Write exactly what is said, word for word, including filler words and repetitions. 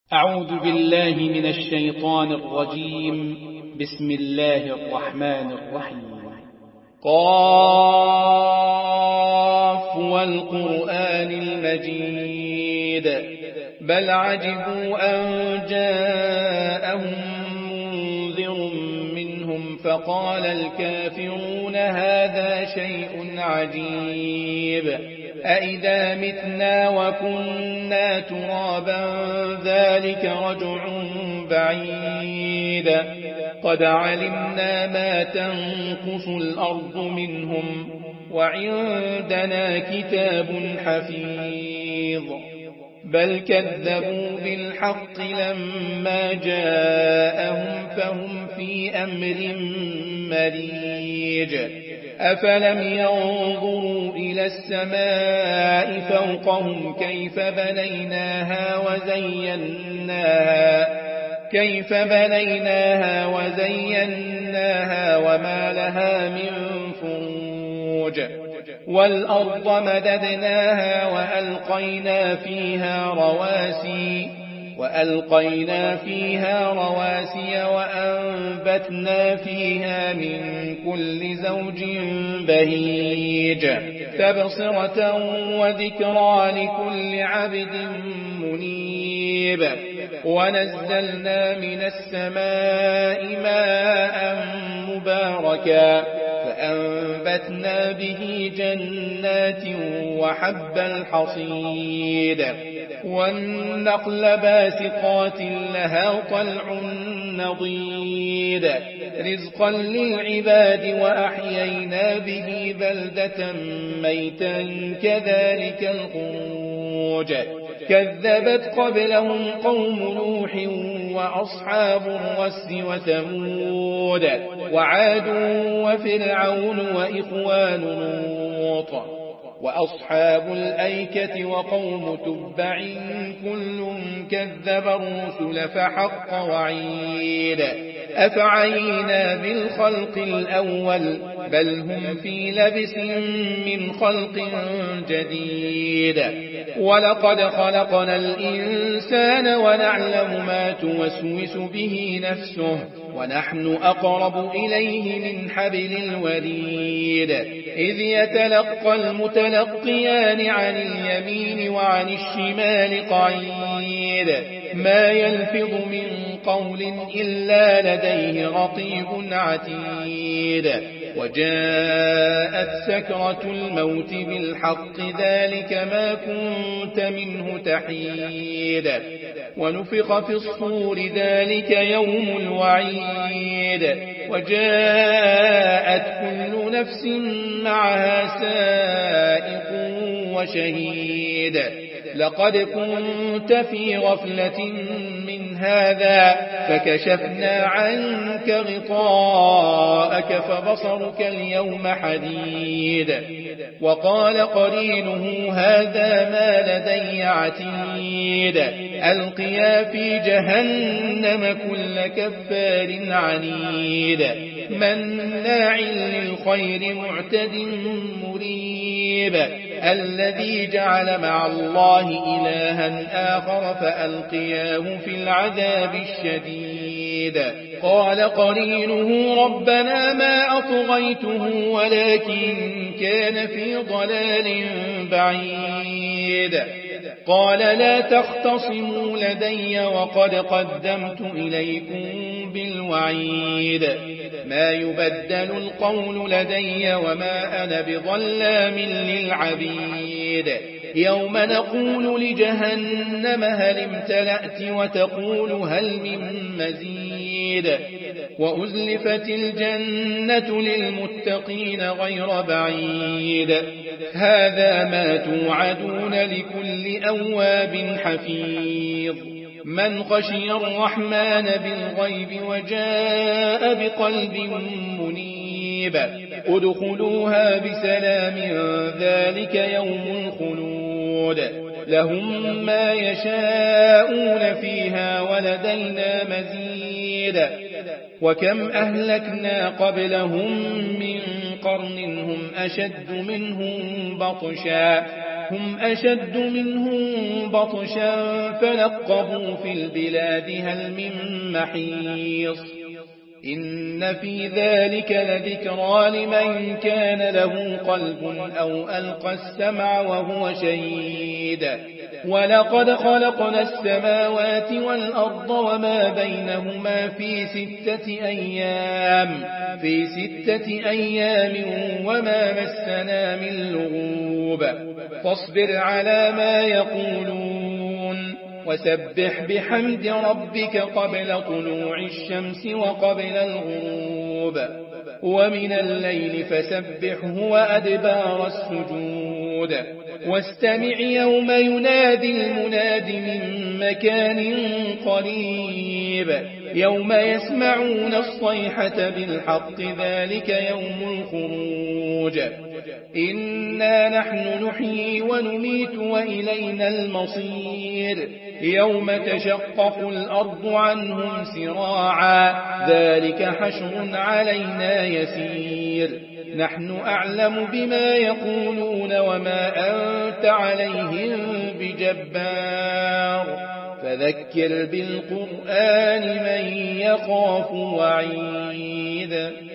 أعوذ بالله من الشيطان الرجيم. بسم الله الرحمن الرحيم. قاف والقرآن المجيد بل عجبوا أن جاءهم منذر منهم فقال الكافرون هذا شيء عجيب أإذا متنا وكنا ترابا ذلك رجع بعيد قد علمنا ما تنقص الأرض منهم وعندنا كتاب حفيظ بل كذبوا بالحق لما جاءهم فهم في أمر مريج أفلم ينظروا إلى السماء فوقهم كيف بنيناها وزيناها كيف بنيناها وزيناها وما لها من فروج والأرض مددناها وألقينا فيها رواسي وألقينا فيها رواسي وأنبتنا فيها من كل زوج بهيج تبصرة وذكرى لكل عبد منيب ونزلنا من السماء ماء مباركا فأنبتنا به جنات وحب الحصيد والنخل باسقات لها طلع نضيد رزقا للعباد وأحيينا به بلدة ميتا كذلك الخروج كذبت قبلهم قوم نوح وأصحاب الرس وثمود وعاد وفرعون وإخوان لوط وأصحاب الأيكة وقوم تبع كل كذب الرسل فحق وعيد أفعينا بالخلق الأول بل هم في لبس من خلق جديد ولقد خلقنا الإنسان ونعلم ما توسوس به نفسه ونحن أقرب إليه من حبل الوريد إذ يتلقى المتلقيان عن اليمين وعن الشمال قعيد ما يلفظ من قول إلا لديه رقيب عتيد وجاءت سكرة الموت بالحق ذلك ما كنت منه تحيد ونفخ في الصور ذلك يوم الوعيد وجاءت كل نفس معها سائق وشهيد لقد كنت في غفلة من هذا فكشفنا عنك غطاءك فبصرك اليوم حديد وقال قرينه هذا ما لدي عتيد ألقيا في جهنم كل كفار عنيد مناع للخير معتد مريب الذي جعل مع الله إلها آخر فألقياه في العذاب الشديد قال قرينه ربنا ما أطغيته ولكن كان في ضلال بعيد قال لا تختصموا لدي وقد قدمت إليكم بالوعيد ما يبدل القول لدي وما أنا بظلام للعبيد يوم نقول لجهنم هل امتلأت وتقول هل من مزيد وأزلفت الجنة للمتقين غير بعيد هذا ما توعدون لكل أواب حفيظ من خشي الرحمن بالغيب وجاء بقلب منيب ادخلوها بسلام ذلك يوم الخلود لهم ما يشاءون فيها ولدينا مزيد وكم أهلكنا قبلهم من قرن هم أشد منهم بطشا هم أشد منهم بطشا فنقبوا في البلاد هل من محيص إن في ذلك لذكرى لمن كان له قلب أو ألقى السمع وهو شهيد ولقد خلقنا السماوات والأرض وما بينهما في ستة أيام في ستة أيام وما مسنا من لغوب فاصبر على ما يقولون وسبح بحمد ربك قبل طلوع الشمس وقبل الغروب ومن الليل فسبحه وأدبار السجود واستمع يوم ينادي المناد من مكان قريب يوم يسمعون الصيحة بالحق ذلك يوم الخروج إنا نحن نحيي ونميت وإلينا المصير يوم تشقق الأرض عنهم سراعا ذلك حشر علينا يسير نحن أعلم بما يقولون وما أنت عليهم بجبار فذكر بالقرآن من يخاف وعيد